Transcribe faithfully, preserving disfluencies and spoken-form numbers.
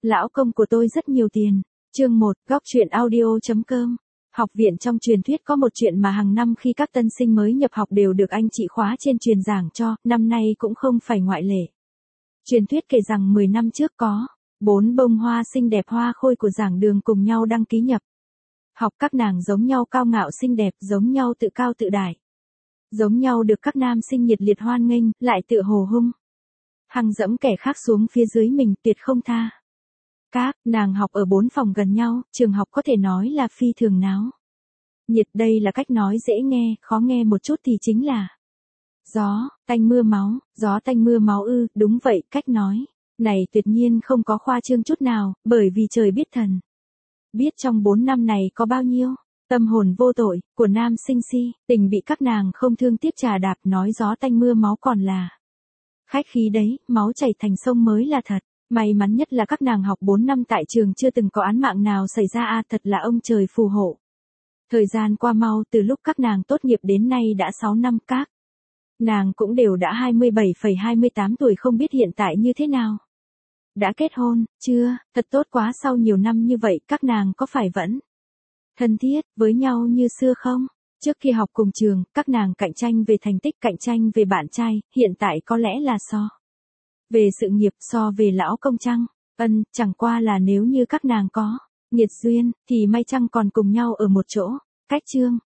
Lão công của tôi rất nhiều tiền. Chương một, góc truyện audio.com. Học viện trong truyền thuyết có một chuyện mà hàng năm khi các tân sinh mới nhập học đều được anh chị khóa trên truyền giảng cho, năm nay cũng không phải ngoại lệ. Truyền thuyết kể rằng mười năm trước có bốn bông hoa xinh đẹp hoa khôi của giảng đường cùng nhau đăng ký nhập học, các nàng giống nhau cao ngạo xinh đẹp, giống nhau tự cao tự đại, giống nhau được các nam sinh nhiệt liệt hoan nghênh, lại tự hồ hung hăng dẫm kẻ khác xuống phía dưới mình, tuyệt không tha. Các nàng học ở bốn phòng gần nhau, trường học có thể nói là phi thường náo nhiệt. Đây là cách nói dễ nghe, khó nghe một chút thì chính là gió tanh mưa máu. Gió tanh mưa máu ư? Đúng vậy, cách nói này tuyệt nhiên không có khoa trương chút nào, bởi vì trời biết thần biết trong bốn năm này có bao nhiêu tâm hồn vô tội của nam sinh si tình bị các nàng không thương tiếc trà đạp. Nói gió tanh mưa máu còn là khách khí đấy, máu chảy thành sông mới là thật. May mắn nhất là các nàng học bốn năm tại trường chưa từng có án mạng nào xảy ra a, à, thật là ông trời phù hộ. Thời gian qua mau, từ lúc các nàng tốt nghiệp đến nay đã sáu năm, các nàng cũng đều đã hai mươi bảy phẩy hai mươi tám tuổi, không biết hiện tại như thế nào. Đã kết hôn chưa? Thật tốt quá, sau nhiều năm như vậy các nàng có phải vẫn thân thiết với nhau như xưa không? Trước khi học cùng trường, các nàng cạnh tranh về thành tích, cạnh tranh về bạn trai, hiện tại có lẽ là so về sự nghiệp, so về lão công chăng? Ân, chẳng qua là nếu như các nàng có nghiệt duyên, thì may chăng còn cùng nhau ở một chỗ. Cách chương